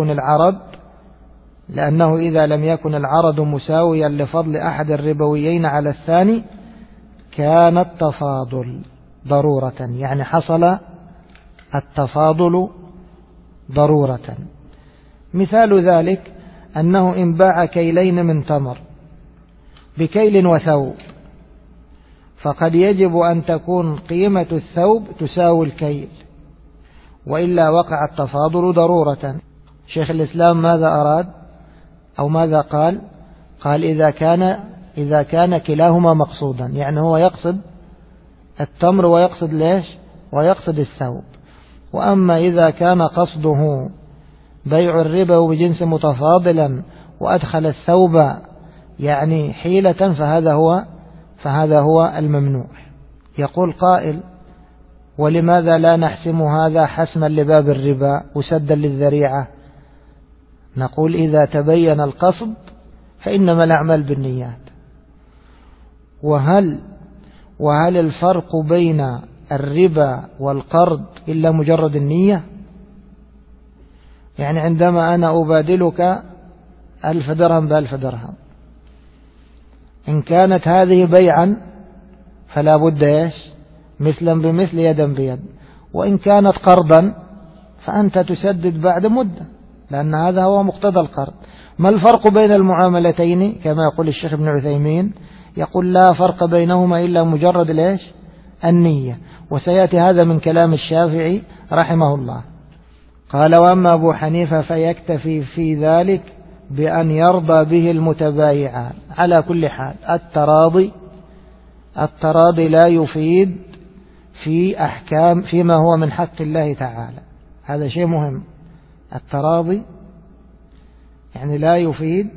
إذا لم يكن العرض مساويا لفضل أحد الربويين على الثاني كان التفاضل ضرورة، يعني حصل التفاضل ضرورة. مثال ذلك أنه إن باع كيلين من تمر بكيل وثوب، فقد يجب أن تكون قيمة الثوب تساوي الكيل، وإلا وقع التفاضل ضرورة. شيخ الإسلام ماذا أراد؟ أو ماذا قال؟ قال إذا كان كلاهما مقصودا، يعني هو يقصد التمر ويقصد ليش؟ ويقصد الثوب. وأما إذا كان قصده بيع الربا بجنس متفاضلا وأدخل الثوب يعني حيلة فهذا هو الممنوع. يقول قائل: ولماذا لا نحسم هذا حسما لباب الربا وسدا للذريعة؟ نقول: إذا تبين القصد فإنما الأعمال بالنيات. وهل الفرق بين الربا والقرض إلا مجرد النية؟ يعني عندما أنا أبادلك 1000 درهم ب1000 درهم، إن كانت هذه بيعا فلا بد إيش؟ مثلا بمثل يدا بيد. وإن كانت قرضا فأنت تسدد بعد مدة، لأن هذا هو مقتضى القرض. ما الفرق بين المعاملتين؟ كما يقول الشيخ ابن عثيمين، يقول: لا فرق بينهما إلا مجرد ليش؟ النية. وسيأتي هذا من كلام الشافعي رحمه الله. قال: وأما أبو حنيفة فيكتفي في ذلك بأن يرضى به المتبايعان. على كل حال التراضي لا يفيد في أحكام فيما هو من حق الله تعالى. هذا شيء مهم. التراضي يعني لا يفيد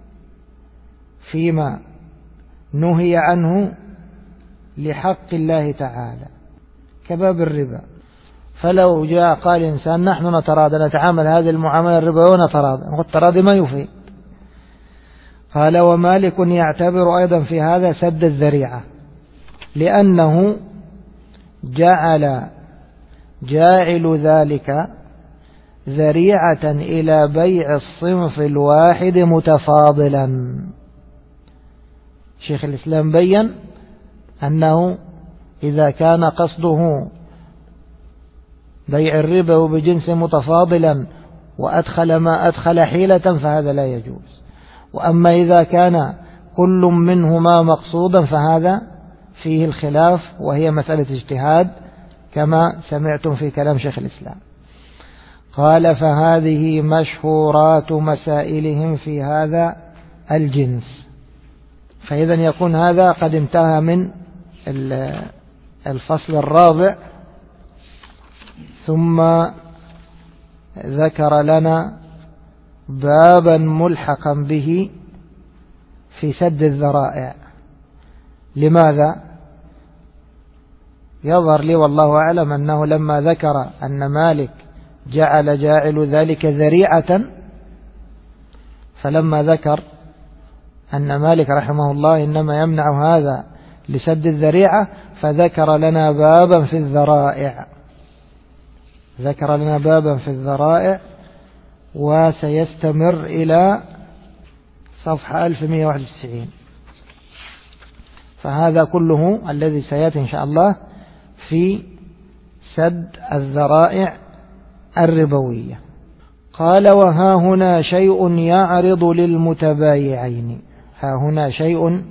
فيما نهي عنه لحق الله تعالى كباب الربا. فلو جاء قال إنسان: نحن نتراضى نتعامل هذه المعاملة الربوية ونتراضى، نقول التراضي ما يفيد. قال: ومالك يعتبر أيضا في هذا سد الذريعة، لأنه جاعل ذلك ذريعة إلى بيع الصنف الواحد متفاضلا. شيخ الإسلام بيّن أنه إذا كان قصده بيع الربا بجنس متفاضلا وأدخل ما أدخل حيلة فهذا لا يجوز. وأما إذا كان كل منهما مقصودا فهذا فيه الخلاف، وهي مسألة اجتهاد كما سمعتم في كلام شيخ الإسلام. قال: فهذه مشهورات مسائلهم في هذا الجنس. فإذا يكون هذا قد انتهى من الفصل الرابع، ثم ذكر لنا بابا ملحقا به في سد الذرائع. لماذا؟ يظهر لي والله أعلم أنه لما ذكر أن مالك جاعل ذلك ذريعة، فلما ذكر أن مالك رحمه الله إنما يمنع هذا لسد الذريعة فذكر لنا بابا في الذرائع، ذكر لنا بابا في الذرائع، وسيستمر إلى صفحة 1191. فهذا كله الذي سيأتي إن شاء الله في سد الذرائع الربوية. قال: وها هنا شيء يعرض للمتبايعين. ها هنا شيء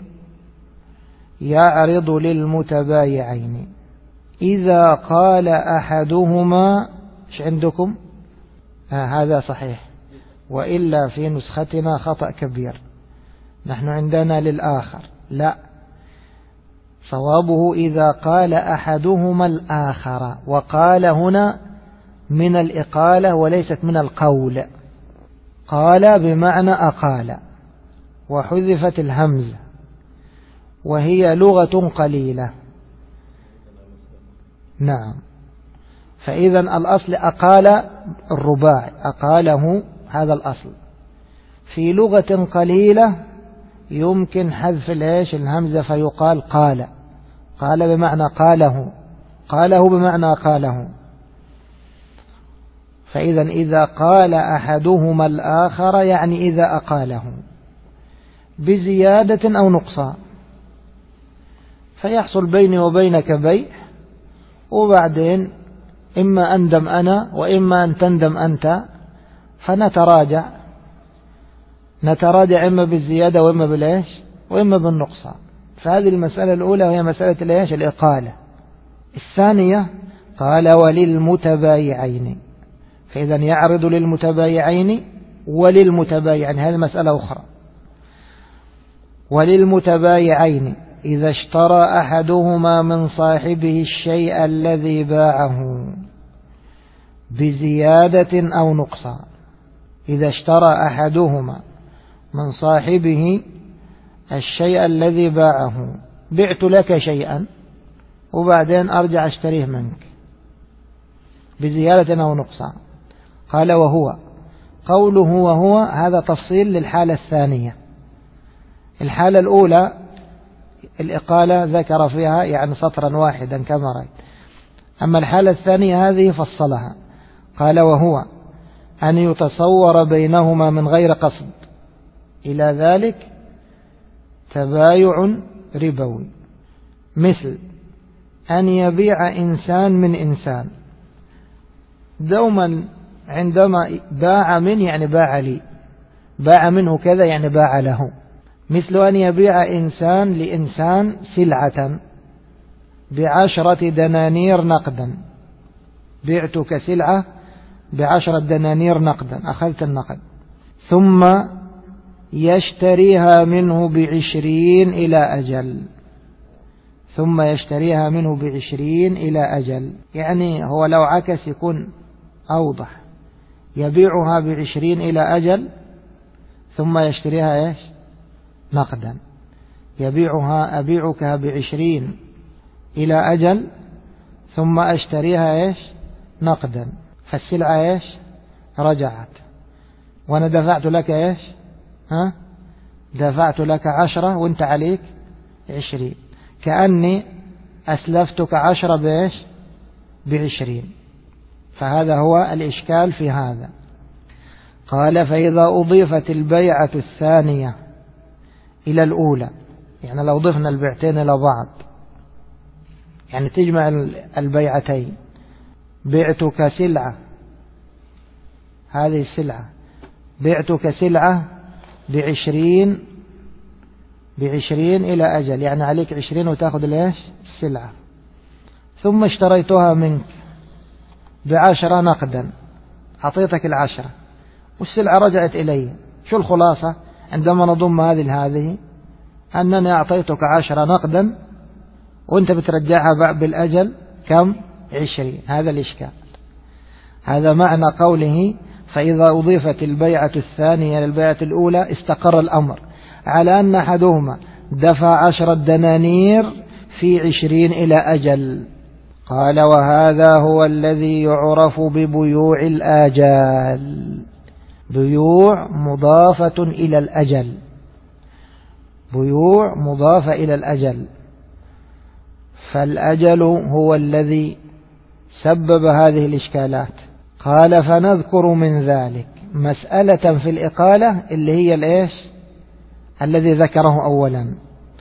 يعرض للمتبايعين إذا قال أحدهما. ايش عندكم؟ هذا صحيح، وإلا في نسختنا خطأ كبير. نحن عندنا للآخر، لا، صوابه إذا قال أحدهما الآخر، وقال هنا من الإقالة وليست من القول. قال بمعنى أقال، وحذفت الهمزة، وهي لغة قليلة. نعم. فإذا الأصل أقال الرباع، أقاله، هذا الأصل. في لغة قليلة يمكن حذف الهمزة فيقال قال. قال بمعنى قاله، قاله بمعنى قاله. فإذا إذا قال أحدهما الآخر يعني إذا أقاله بزيادة أو نقصان، فيحصل بيني وبينك بيع، وبعدين إما أندم أنا وإما أن تندم أنت، فنتراجع إما بالزيادة وإما بالإيش وإما بالنقصان. فهذه المسألة الأولى وهي مسألة الإيش الإقالة. الثانية قال: وللمتبايعين. فإذا يعرض للمتبايعين وللمتبايع، يعني هذه مسألة أخرى. وللمتبايعين إذا اشترى أحدهما من صاحبه الشيء الذي باعه بزيادة أو نقصان. إذا اشترى أحدهما من صاحبه الشيء الذي باعه، بعت لك شيئا وبعدين أرجع أشتريه منك بزيادة أو نقصان. قال وهو، قوله وهو هذا تفصيل للحالة الثانية. الحالة الأولى الإقالة ذكر فيها يعني سطرا واحدا كما رأيت. أما الحالة الثانية هذه فصلها، قال وهو أن يتصور بينهما من غير قصد، إلى ذلك تبايع ربوي، مثل أن يبيع إنسان من إنسان. دوما عندما باع من يعني باع لي، باع منه كذا يعني باع له. مثل أن يبيع إنسان لإنسان سلعة ب10 دنانير نقدا، بعتك سلعة ب10 دنانير نقدا، أخذت النقد، ثم يشتريها منه ب20 إلى أجل، ثم يشتريها منه ب20 إلى أجل. يعني هو لو عكس يكون أوضح، يبيعها ب20 إلى أجل ثم يشتريها إيش نقدا. أبيعك ب20 إلى أجل ثم أشتريها إيش نقدا، فالسلعة إيش رجعت، وأنا دفعت لك إيش دفعت لك 10 وانت عليك 20، كأني أسلفتك 10 بإيش ب20. فهذا هو الإشكال في هذا. قال فإذا أضيفت البيعة الثانية إلى الأولى، يعني لو ضفنا البيعتين إلى بعض، يعني تجمع البيعتين، بعتك سلعة، هذه السلعة بعتك سلعة ب20 إلى أجل، يعني عليك 20 وتأخذ ليش السلعة، ثم اشتريتها منك ب10 نقدا، أعطيتك 10 والسلعة رجعت إلي. شو الخلاصة عندما نضم هذه أنني أعطيتك 10 نقدا وأنت بترجعها بالأجل كم 20. هذا الإشكال. هذا معنى قوله فإذا أضيفت البيعة الثانية للبيعة الأولى استقر الأمر على أن أحدهما دفع 10 دنانير في 20 إلى أجل. قال وهذا هو الذي يعرف ببيوع الآجال، بيوع مضافة إلى الأجل، بيوع مضافة إلى الأجل. فالأجل هو الذي سبب هذه الإشكالات. قال فنذكر من ذلك مسألة في الإقالة اللي هي الإيش الذي ذكره أولا،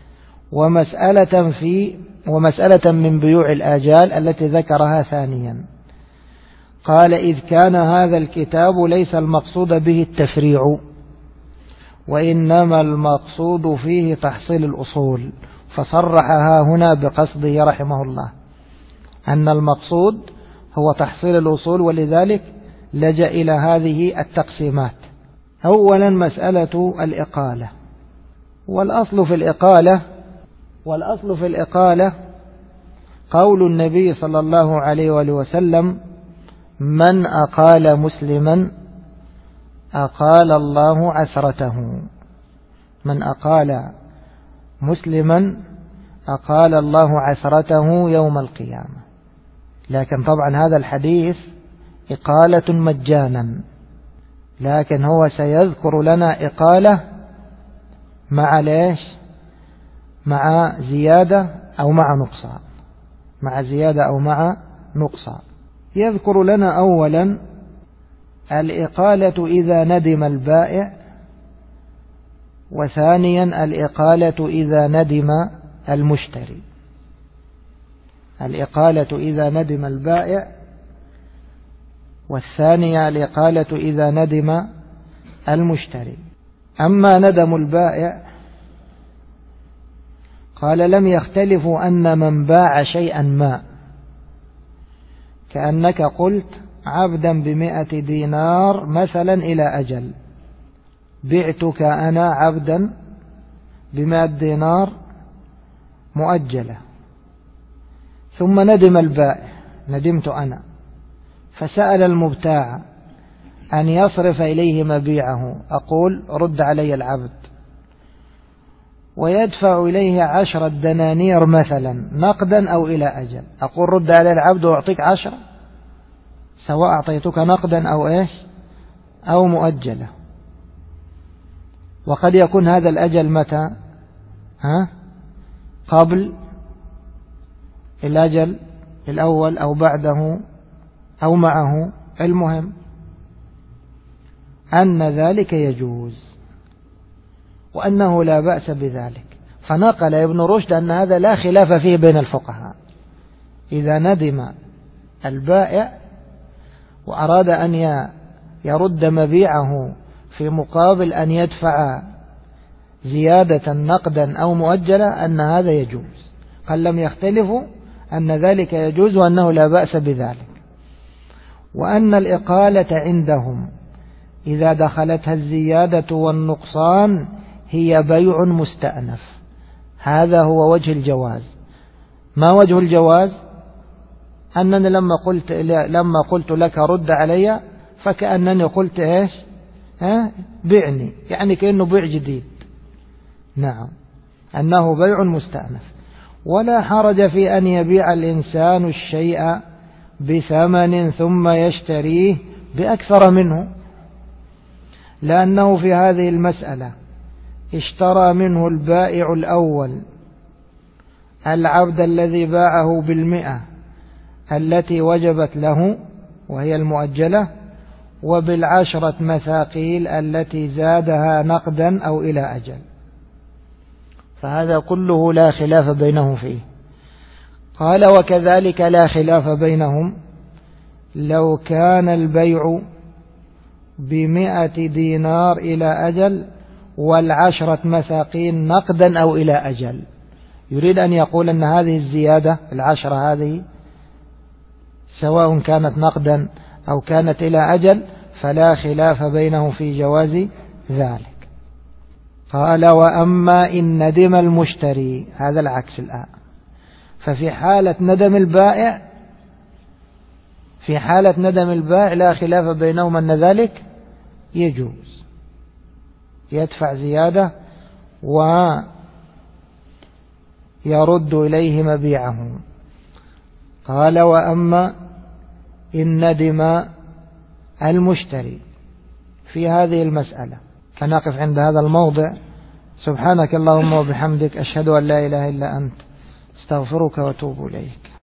ومسألة من بيوع الآجال التي ذكرها ثانيا. قال إذ كان هذا الكتاب ليس المقصود به التفريع، وإنما المقصود فيه تحصيل الأصول، فصرحها هنا بقصده رحمه الله أن المقصود هو تحصيل الأصول، ولذلك لجأ إلى هذه التقسيمات. أولا مسألة الإقالة، والأصل في الإقالة قول النبي صلى الله عليه وآله وسلم من أقال مسلما أقال الله عثرته، من أقال مسلما أقال الله عثرته يوم القيامة. لكن طبعا هذا الحديث إقالة مجانا، لكن هو سيذكر لنا إقالة مع ليش مع زيادة أو مع نقصان، مع زيادة أو مع نقصان. يذكر لنا أولا الإقالة إذا ندم البائع، وثانيا الإقالة إذا ندم المشتري. الإقالة إذا ندم البائع، والثانية الإقالة إذا ندم المشتري. أما ندم البائع قال لم يختلفوا أن من باع شيئا ما، كأنك قلت عبدا ب100 دينار مثلا إلى أجل، بعتك أنا عبدا ب100 دينار مؤجلة، ثم ندم البائع، ندمت أنا، فسأل المبتاع أن يصرف إليه مبيعه، أقول رد علي العبد، ويدفع إليه 10 دنانير مثلا نقدا أو إلى أجل، أقول رد علي العبد وأعطيك 10 سواء أعطيتك نقدا أو إيش أو مؤجلة. وقد يكون هذا الأجل متى؟ قبل الأجل الأول أو بعده أو معه، المهم أن ذلك يجوز وأنه لا بأس بذلك. فنقل ابن رشد أن هذا لا خلاف فيه بين الفقهاء، إذا ندم البائع وأراد أن يرد مبيعه في مقابل أن يدفع زيادة نقدا أو مؤجلة أن هذا يجوز. قال لم يختلفوا أن ذلك يجوز وأنه لا بأس بذلك، وأن الإقالة عندهم إذا دخلتها الزيادة والنقصان هي بيع مستأنف. هذا هو وجه الجواز. ما وجه الجواز؟ أنني لما قلت لك رد علي فكأنني قلت إيش؟ بعني، يعني كأنه بيع جديد. نعم، أنه بيع مستأنف. ولا حرج في أن يبيع الإنسان الشيء بثمن ثم يشتريه بأكثر منه، لأنه في هذه المسألة اشترى منه البائع الأول العبد الذي باعه 100 التي وجبت له وهي المؤجلة، وب10 مثاقيل التي زادها نقدا أو إلى أجل. فهذا كله لا خلاف بينهم فيه. قال وكذلك لا خلاف بينهم لو كان البيع ب100 دينار إلى أجل وال10 مثاقين نقدا أو إلى أجل. يريد أن يقول أن هذه الزيادة 10 هذه سواء كانت نقدا أو كانت إلى أجل فلا خلاف بينهم في جواز ذلك. قال وأما إن ندم المشتري، هذا العكس الآن. ففي حالة ندم البائع لا خلاف بينهم أن ذلك يجوز، يدفع زيادة ويرد إليه مبيعه. قال وأما إن ندم المشتري في هذه المسألة. فنقف عند هذا الموضع. سبحانك اللهم وبحمدك، أشهد أن لا إله إلا أنت، استغفرك واتوب إليك.